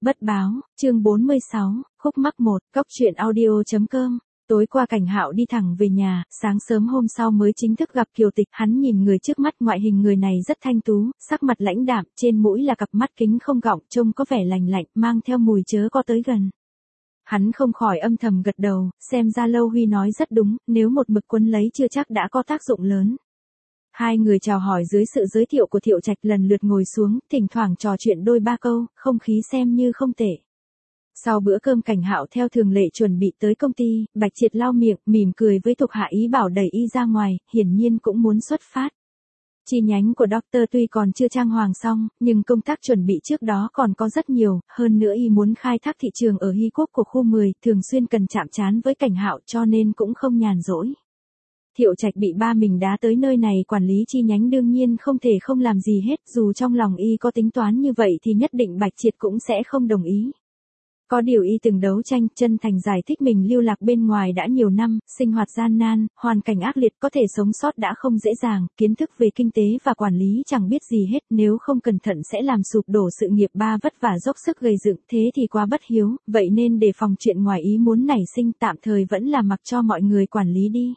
Bất báo, chương 46, khúc mắc 1, cóc truyện audio.com. Tối qua Cảnh Hạo đi thẳng về nhà, sáng sớm hôm sau mới chính thức gặp Kiều Tịch. Hắn nhìn người trước mắt, ngoại hình người này rất thanh tú, sắc mặt lãnh đạm, trên mũi là cặp mắt kính không gọng, trông có vẻ lành lạnh, mang theo mùi chớ có tới gần. Hắn không khỏi âm thầm gật đầu, xem ra Lâu Huy nói rất đúng, nếu một mực quấn lấy chưa chắc đã có tác dụng lớn. Hai người chào hỏi dưới sự giới thiệu của Thiệu Trạch, lần lượt ngồi xuống, thỉnh thoảng trò chuyện đôi ba câu, không khí xem như không tệ. Sau bữa cơm Cảnh Hạo theo thường lệ chuẩn bị tới công ty, Bạch Triệt lau miệng, mỉm cười với thuộc hạ ý bảo đẩy y ra ngoài, hiển nhiên cũng muốn xuất phát. Chi nhánh của Dr. tuy còn chưa trang hoàng xong, nhưng công tác chuẩn bị trước đó còn có rất nhiều, hơn nữa y muốn khai thác thị trường ở Hy Quốc của khu 10, thường xuyên cần chạm trán với Cảnh Hạo cho nên cũng không nhàn rỗi. Thiệu Trạch bị ba mình đá tới nơi này quản lý chi nhánh đương nhiên không thể không làm gì hết, dù trong lòng y có tính toán như vậy thì nhất định Bạch Triệt cũng sẽ không đồng ý. Có điều y từng đấu tranh, chân thành giải thích mình lưu lạc bên ngoài đã nhiều năm, sinh hoạt gian nan, hoàn cảnh ác liệt, có thể sống sót đã không dễ dàng, kiến thức về kinh tế và quản lý chẳng biết gì hết, nếu không cẩn thận sẽ làm sụp đổ sự nghiệp ba vất vả dốc sức gây dựng, thế thì quá bất hiếu, vậy nên để phòng chuyện ngoài ý muốn nảy sinh, tạm thời vẫn là mặc cho mọi người quản lý đi.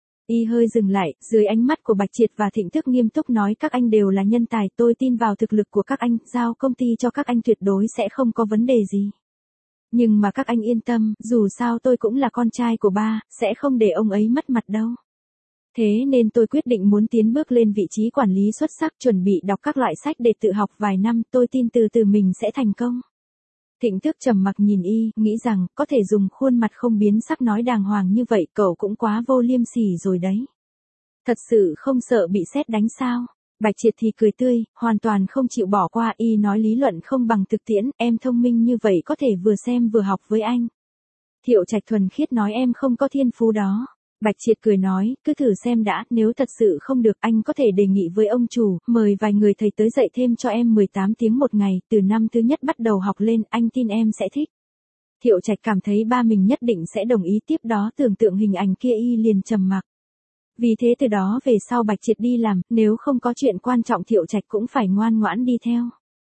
Y hơi dừng lại, dưới ánh mắt của Bạch Triệt và Thịnh Thức nghiêm túc nói, các anh đều là nhân tài, tôi tin vào thực lực của các anh, giao công ty cho các anh tuyệt đối sẽ không có vấn đề gì. Nhưng mà các anh yên tâm, dù sao tôi cũng là con trai của ba, sẽ không để ông ấy mất mặt đâu. Thế nên tôi quyết định muốn tiến bước lên vị trí quản lý xuất sắc, chuẩn bị đọc các loại sách để tự học vài năm, tôi tin từ từ mình sẽ thành công. Thịnh Thức trầm mặc nhìn y, nghĩ rằng, có thể dùng khuôn mặt không biến sắc nói đàng hoàng như vậy, cậu cũng quá vô liêm sỉ rồi đấy. Thật sự không sợ bị sét đánh sao? Bạch Triệt thì cười tươi, hoàn toàn không chịu bỏ qua, y nói lý luận không bằng thực tiễn, em thông minh như vậy có thể vừa xem vừa học với anh. Thiệu Trạch thuần khiết nói em không có thiên phú đó. Bạch Triệt cười nói, cứ thử xem đã, nếu thật sự không được anh có thể đề nghị với ông chủ, mời vài người thầy tới dạy thêm cho em 18 tiếng một ngày, từ năm thứ nhất bắt đầu học lên, anh tin em sẽ thích. Thiệu Trạch cảm thấy ba mình nhất định sẽ đồng ý, tiếp đó tưởng tượng hình ảnh kia y liền trầm mặc. Vì thế từ đó về sau Bạch Triệt đi làm, nếu không có chuyện quan trọng Thiệu Trạch cũng phải ngoan ngoãn đi theo.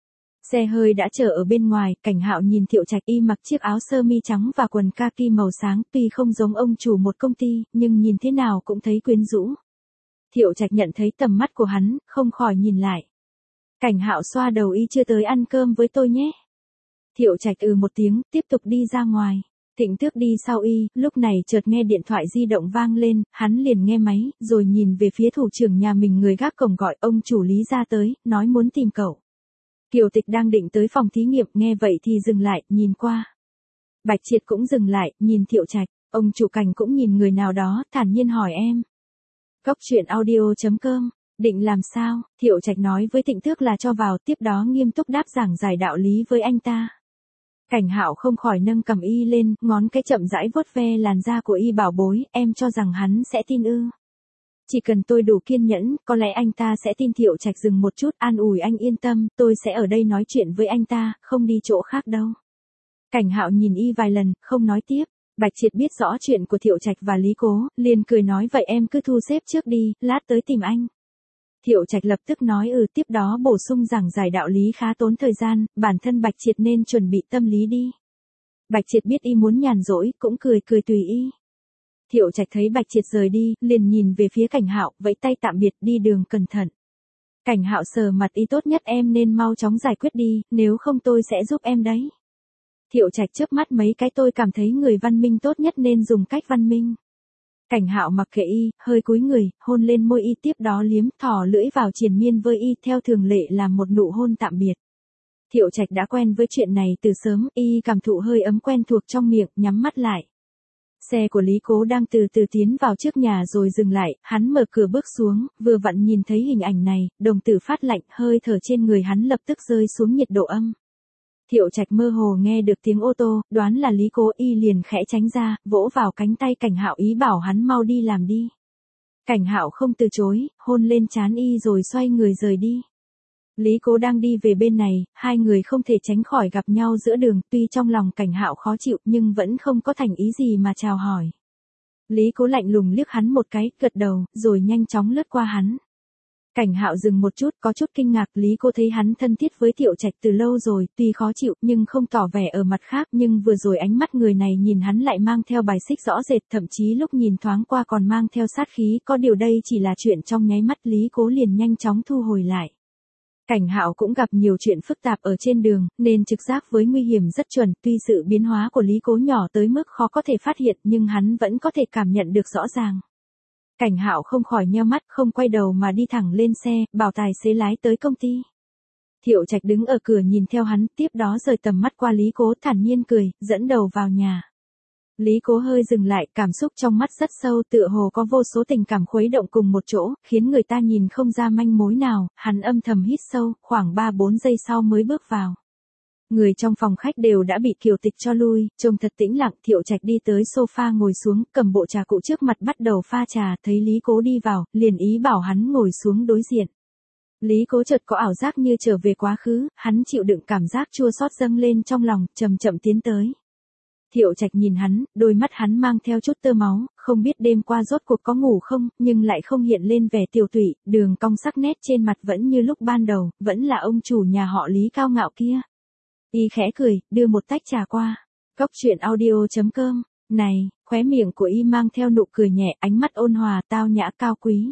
Xe hơi đã chờ ở bên ngoài, Cảnh Hạo nhìn Thiệu Trạch y mặc chiếc áo sơ mi trắng và quần kaki màu sáng, tuy không giống ông chủ một công ty, nhưng nhìn thế nào cũng thấy quyến rũ. Thiệu Trạch nhận thấy tầm mắt của hắn, không khỏi nhìn lại. Cảnh Hạo xoa đầu y, chưa tới ăn cơm với tôi nhé. Thiệu Trạch một tiếng, tiếp tục đi ra ngoài. Thịnh Thức đi sau y, lúc này chợt nghe điện thoại di động vang lên, hắn liền nghe máy, rồi nhìn về phía thủ trưởng nhà mình, người gác cổng gọi, ông chủ Lý ra tới, nói muốn tìm cậu. Kiều Tịch đang định tới phòng thí nghiệm, nghe vậy thì dừng lại, nhìn qua. Bạch Triệt cũng dừng lại, nhìn Thiệu Trạch, ông chủ Cảnh cũng nhìn người nào đó, thản nhiên hỏi em. Cóc truyện audio.com, định làm sao? Thiệu Trạch nói với Thịnh Thức là cho vào, tiếp đó nghiêm túc đáp giảng giải đạo lý với anh ta. Cảnh Hạo không khỏi nâng cầm y lên, ngón cái chậm rãi vuốt ve làn da của y, bảo bối, em cho rằng hắn sẽ tin ư? Chỉ cần tôi đủ kiên nhẫn, có lẽ anh ta sẽ tin. Thiệu Trạch dừng một chút, an ủi anh yên tâm, tôi sẽ ở đây nói chuyện với anh ta, không đi chỗ khác đâu. Cảnh Hạo nhìn y vài lần, không nói tiếp. Bạch Triệt biết rõ chuyện của Thiệu Trạch và Lý Cố, liền cười nói, vậy em cứ thu xếp trước đi, lát tới tìm anh. Thiệu Trạch lập tức nói tiếp đó bổ sung giảng giải đạo lý khá tốn thời gian, bản thân Bạch Triệt nên chuẩn bị tâm lý đi. Bạch Triệt biết y muốn nhàn rỗi, cũng cười tùy y. Thiệu Trạch thấy Bạch Triệt rời đi, liền nhìn về phía Cảnh Hạo, vẫy tay tạm biệt, đi đường cẩn thận. Cảnh Hạo sờ mặt y, tốt nhất em nên mau chóng giải quyết đi, nếu không tôi sẽ giúp em đấy. Thiệu Trạch chớp mắt mấy cái, tôi cảm thấy người văn minh tốt nhất nên dùng cách văn minh. Cảnh Hạo mặc kệ y, hơi cúi người, hôn lên môi y, tiếp đó liếm thò lưỡi vào triền miên với y, theo thường lệ làm một nụ hôn tạm biệt. Thiệu Trạch đã quen với chuyện này từ sớm, y cảm thụ hơi ấm quen thuộc trong miệng, nhắm mắt lại. Xe của Lý Cố đang từ từ tiến vào trước nhà rồi dừng lại, hắn mở cửa bước xuống, vừa vặn nhìn thấy hình ảnh này, đồng tử phát lạnh, hơi thở trên người hắn lập tức rơi xuống nhiệt độ âm. Thiệu Trạch mơ hồ nghe được tiếng ô tô, đoán là Lý Cố, y liền khẽ tránh ra, vỗ vào cánh tay Cảnh Hạo ý bảo hắn mau đi làm đi. Cảnh Hạo không từ chối, hôn lên trán y rồi xoay người rời đi. Lý Cố đang đi về bên này, hai người không thể tránh khỏi gặp nhau giữa đường, tuy trong lòng Cảnh Hạo khó chịu nhưng vẫn không có thành ý gì mà chào hỏi. Lý Cố lạnh lùng liếc hắn một cái, gật đầu, rồi nhanh chóng lướt qua hắn. Cảnh Hạo dừng một chút, có chút kinh ngạc, Lý Cố thấy hắn thân thiết với Thiệu Trạch từ lâu rồi, tuy khó chịu nhưng không tỏ vẻ ở mặt khác, nhưng vừa rồi ánh mắt người này nhìn hắn lại mang theo bài xích rõ rệt, thậm chí lúc nhìn thoáng qua còn mang theo sát khí, có điều đây chỉ là chuyện trong nháy mắt, Lý Cố liền nhanh chóng thu hồi lại. Cảnh Hạo cũng gặp nhiều chuyện phức tạp ở trên đường, nên trực giác với nguy hiểm rất chuẩn, tuy sự biến hóa của Lý Cố nhỏ tới mức khó có thể phát hiện nhưng hắn vẫn có thể cảm nhận được rõ ràng. Cảnh Hạo không khỏi nheo mắt, không quay đầu mà đi thẳng lên xe, bảo tài xế lái tới công ty. Thiệu Trạch đứng ở cửa nhìn theo hắn, tiếp đó rời tầm mắt qua Lý Cố, thản nhiên cười, dẫn đầu vào nhà. Lý Cố hơi dừng lại, cảm xúc trong mắt rất sâu, tựa hồ có vô số tình cảm khuấy động cùng một chỗ, khiến người ta nhìn không ra manh mối nào, hắn âm thầm hít sâu, khoảng 3-4 giây sau mới bước vào. Người trong phòng khách đều đã bị Kiều Tịch cho lui, trông thật tĩnh lặng, Thiệu Trạch đi tới sofa ngồi xuống, cầm bộ trà cụ trước mặt bắt đầu pha trà, thấy Lý Cố đi vào, liền ý bảo hắn ngồi xuống đối diện. Lý Cố chợt có ảo giác như trở về quá khứ, hắn chịu đựng cảm giác chua xót dâng lên trong lòng, chậm chậm tiến tới. Thiệu Trạch nhìn hắn, đôi mắt hắn mang theo chút tơ máu, không biết đêm qua rốt cuộc có ngủ không, nhưng lại không hiện lên vẻ tiều tụy, đường cong sắc nét trên mặt vẫn như lúc ban đầu, vẫn là ông chủ nhà họ Lý cao ngạo kia. Y khẽ cười, đưa một tách trà qua. Cốc truyện audio.com, này, khóe miệng của Y mang theo nụ cười nhẹ, ánh mắt ôn hòa, tao nhã cao quý.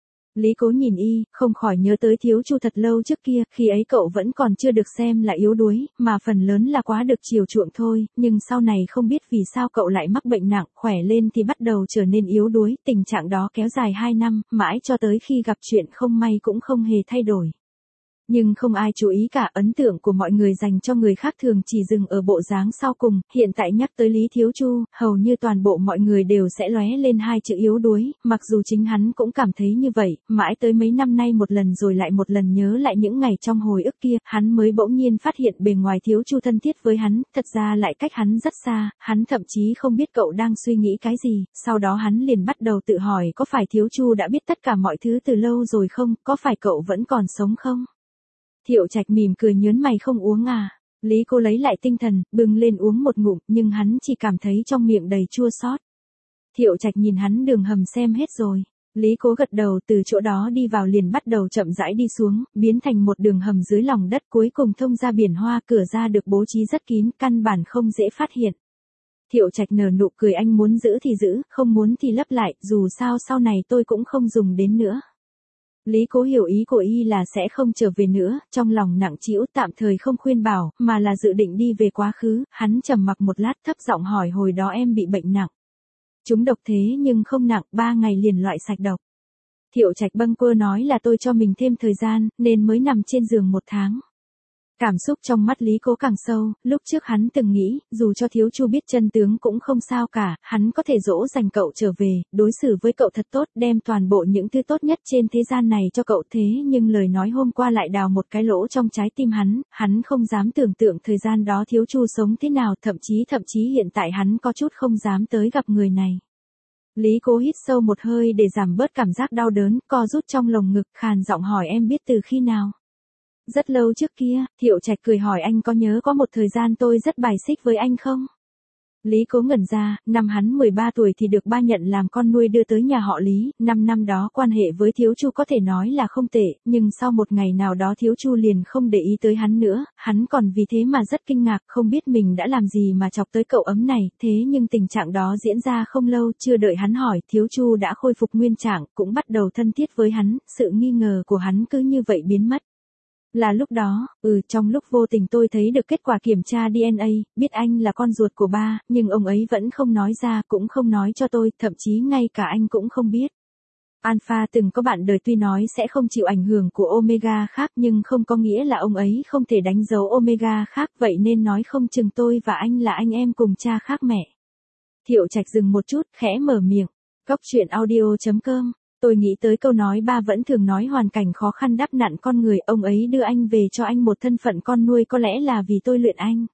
Lý Cố nhìn Y, không khỏi nhớ tới Thiếu Chu thật lâu trước kia, khi ấy cậu vẫn còn chưa được xem là yếu đuối, mà phần lớn là quá được chiều chuộng thôi, nhưng sau này không biết vì sao cậu lại mắc bệnh nặng, khỏe lên thì bắt đầu trở nên yếu đuối, tình trạng đó kéo dài 2 năm, mãi cho tới khi gặp chuyện không may cũng không hề thay đổi. Nhưng không ai chú ý cả, ấn tượng của mọi người dành cho người khác thường chỉ dừng ở bộ dáng sau cùng, hiện tại nhắc tới Lý Thiếu Chu, hầu như toàn bộ mọi người đều sẽ lóe lên 2 chữ yếu đuối, mặc dù chính hắn cũng cảm thấy như vậy, mãi tới mấy năm nay một lần rồi lại một lần nhớ lại những ngày trong hồi ức kia, hắn mới bỗng nhiên phát hiện bề ngoài Thiếu Chu thân thiết với hắn, thật ra lại cách hắn rất xa, hắn thậm chí không biết cậu đang suy nghĩ cái gì, sau đó hắn liền bắt đầu tự hỏi có phải Thiếu Chu đã biết tất cả mọi thứ từ lâu rồi không, có phải cậu vẫn còn sống không? Thiệu Trạch mỉm cười nhớn mày, không uống à? Lý Cố lấy lại tinh thần, bưng lên uống một ngụm, nhưng hắn chỉ cảm thấy trong miệng đầy chua xót. Thiệu Trạch nhìn hắn, đường hầm xem hết rồi. Lý Cố gật đầu, từ chỗ đó đi vào liền bắt đầu chậm rãi đi xuống, biến thành một đường hầm dưới lòng đất, cuối cùng thông ra biển hoa, cửa ra được bố trí rất kín, căn bản không dễ phát hiện. Thiệu Trạch nở nụ cười, anh muốn giữ thì giữ, không muốn thì lấp lại, dù sao sau này tôi cũng không dùng đến nữa. Lý Cố hiểu ý của Y là sẽ không trở về nữa, trong lòng nặng trĩu, tạm thời không khuyên bảo, mà là dự định đi về quá khứ, hắn trầm mặc một lát thấp giọng hỏi, hồi đó em bị bệnh nặng. Trúng độc thế nhưng không nặng, 3 ngày liền loại sạch độc. Thiệu Trạch bâng quơ nói là tôi cho mình thêm thời gian, nên mới nằm trên giường 1 tháng. Cảm xúc trong mắt Lý Cố càng sâu, lúc trước hắn từng nghĩ, dù cho Thiếu Chu biết chân tướng cũng không sao cả, hắn có thể dỗ dành cậu trở về, đối xử với cậu thật tốt, đem toàn bộ những thứ tốt nhất trên thế gian này cho cậu, thế nhưng lời nói hôm qua lại đào một cái lỗ trong trái tim hắn không dám tưởng tượng thời gian đó Thiếu Chu sống thế nào, thậm chí hiện tại hắn có chút không dám tới gặp người này. Lý Cố hít sâu một hơi để giảm bớt cảm giác đau đớn, co rút trong lồng ngực, khàn giọng hỏi, em biết từ khi nào? Rất lâu trước kia. Thiệu Trạch cười hỏi, anh có nhớ có một thời gian tôi rất bài xích với anh không? Lý Cố ngẩn ra, năm hắn 13 tuổi thì được ba nhận làm con nuôi đưa tới nhà họ Lý, 5 năm đó quan hệ với Thiếu Chu có thể nói là không tệ, nhưng sau một ngày nào đó Thiếu Chu liền không để ý tới hắn nữa, hắn còn vì thế mà rất kinh ngạc, không biết mình đã làm gì mà chọc tới cậu ấm này, thế nhưng tình trạng đó diễn ra không lâu, chưa đợi hắn hỏi, Thiếu Chu đã khôi phục nguyên trạng, cũng bắt đầu thân thiết với hắn, sự nghi ngờ của hắn cứ như vậy biến mất. Là lúc đó, trong lúc vô tình tôi thấy được kết quả kiểm tra DNA, biết anh là con ruột của ba, nhưng ông ấy vẫn không nói ra, cũng không nói cho tôi, thậm chí ngay cả anh cũng không biết. Alpha từng có bạn đời, tuy nói sẽ không chịu ảnh hưởng của Omega khác nhưng không có nghĩa là ông ấy không thể đánh dấu Omega khác, vậy nên nói không chừng tôi và anh là anh em cùng cha khác mẹ. Thiệu Trạch dừng một chút, khẽ mở miệng. Cốc truyện audio.com. Tôi nghĩ tới câu nói ba vẫn thường nói, hoàn cảnh khó khăn đắp nặn con người, ông ấy đưa anh về cho anh một thân phận con nuôi có lẽ là vì tôi luyện anh.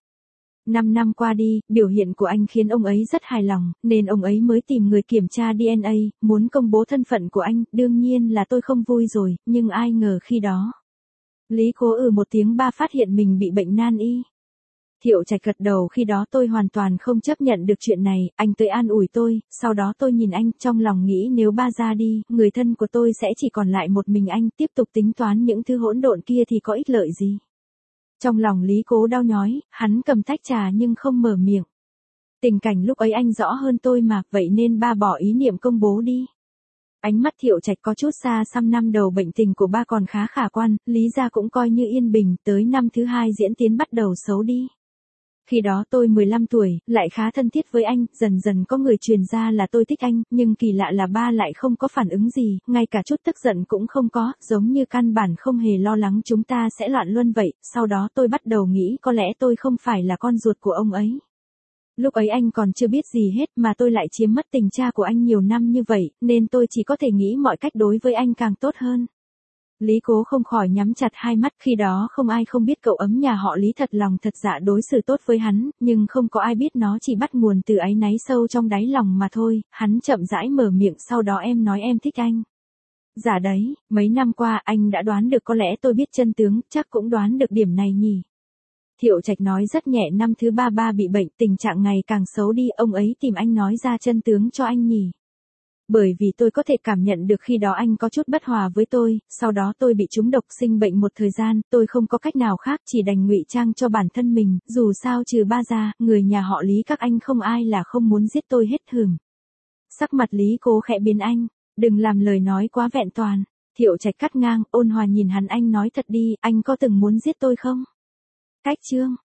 5 năm qua đi, biểu hiện của anh khiến ông ấy rất hài lòng, nên ông ấy mới tìm người kiểm tra DNA, muốn công bố thân phận của anh, đương nhiên là tôi không vui rồi, nhưng ai ngờ khi đó. Lý Cố một tiếng, ba phát hiện mình bị bệnh nan y. Thiệu Trạch gật đầu, khi đó tôi hoàn toàn không chấp nhận được chuyện này, anh tới an ủi tôi, sau đó tôi nhìn anh, trong lòng nghĩ nếu ba ra đi, người thân của tôi sẽ chỉ còn lại một mình anh, tiếp tục tính toán những thứ hỗn độn kia thì có ích lợi gì. Trong lòng Lý Cố đau nhói, hắn cầm tách trà nhưng không mở miệng. Tình cảnh lúc ấy anh rõ hơn tôi mà, vậy nên ba bỏ ý niệm công bố đi. Ánh mắt Thiệu Trạch có chút xa xăm, năm đầu bệnh tình của ba còn khá khả quan, Lý gia cũng coi như yên bình, tới năm thứ hai diễn tiến bắt đầu xấu đi. Khi đó tôi 15 tuổi, lại khá thân thiết với anh, dần dần có người truyền ra là tôi thích anh, nhưng kỳ lạ là ba lại không có phản ứng gì, ngay cả chút tức giận cũng không có, giống như căn bản không hề lo lắng chúng ta sẽ loạn luân vậy, sau đó tôi bắt đầu nghĩ có lẽ tôi không phải là con ruột của ông ấy. Lúc ấy anh còn chưa biết gì hết mà tôi lại chiếm mất tình cha của anh nhiều năm như vậy, nên tôi chỉ có thể nghĩ mọi cách đối với anh càng tốt hơn. Lý Cố không khỏi nhắm chặt hai mắt, khi đó không ai không biết cậu ấm nhà họ Lý thật lòng thật dạ đối xử tốt với hắn, nhưng không có ai biết nó chỉ bắt nguồn từ áy náy sâu trong đáy lòng mà thôi, hắn chậm rãi mở miệng, sau đó em nói em thích anh. Dạ đấy, mấy năm qua anh đã đoán được, có lẽ tôi biết chân tướng, chắc cũng đoán được điểm này nhỉ. Thiệu Trạch nói rất nhẹ, năm thứ ba ba bị bệnh, tình trạng ngày càng xấu đi, ông ấy tìm anh nói ra chân tướng cho anh nhỉ. Bởi vì tôi có thể cảm nhận được khi đó anh có chút bất hòa với tôi, sau đó tôi bị trúng độc sinh bệnh một thời gian, tôi không có cách nào khác chỉ đành ngụy trang cho bản thân mình, dù sao trừ ba ra, người nhà họ Lý các anh không ai là không muốn giết tôi hết hừm. Sắc mặt Lý Cố khẽ biến, anh, đừng làm lời nói quá vẹn toàn. Thiệu Trạch cắt ngang, ôn hòa nhìn hắn, anh nói thật đi, anh có từng muốn giết tôi không? Cách chương